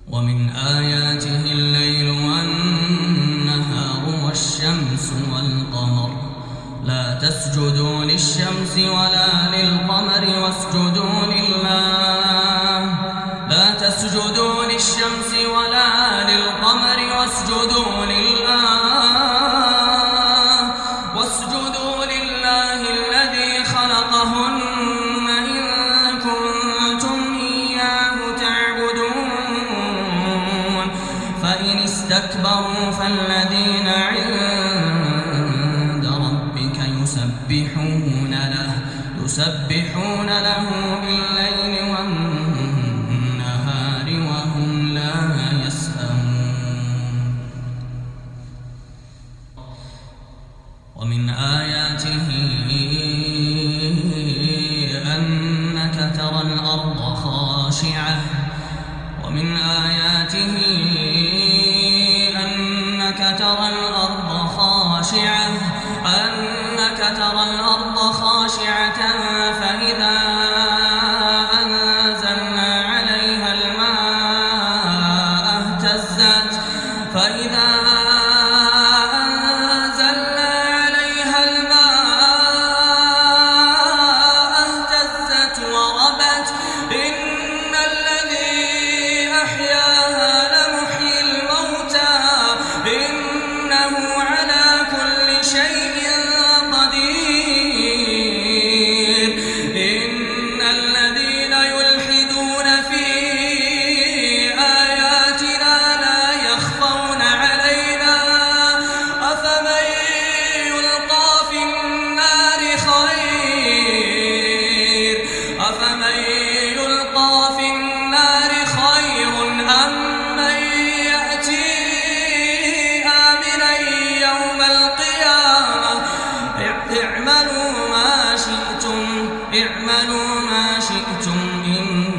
ومن آياته الليل والنهار والشمس والقمر لا تسجدوا للشمس ولا للقمر واسجدوا لله لا تسجدوا للشمس ولا للقمر واسجدوا لله الذي خلقهن إن كنتم إياه تعبدون فإن استكبروا فالذين عند ربك يسبحون له بالليل والنهار وهم لا يسأمون ومن آياته أنك ترى الأرض خاشعة فإذا أنزلنا عليها الماء اهتزت وربت إن الذي أحياها لمحيي الموتى إنه على كل شيء قدير إن الذين يلحدون في آياتنا لا يخفون علينا أفمن يلقى في النار خير أم من يأتي آمنا يوم القيامة اعملوا ما شئتم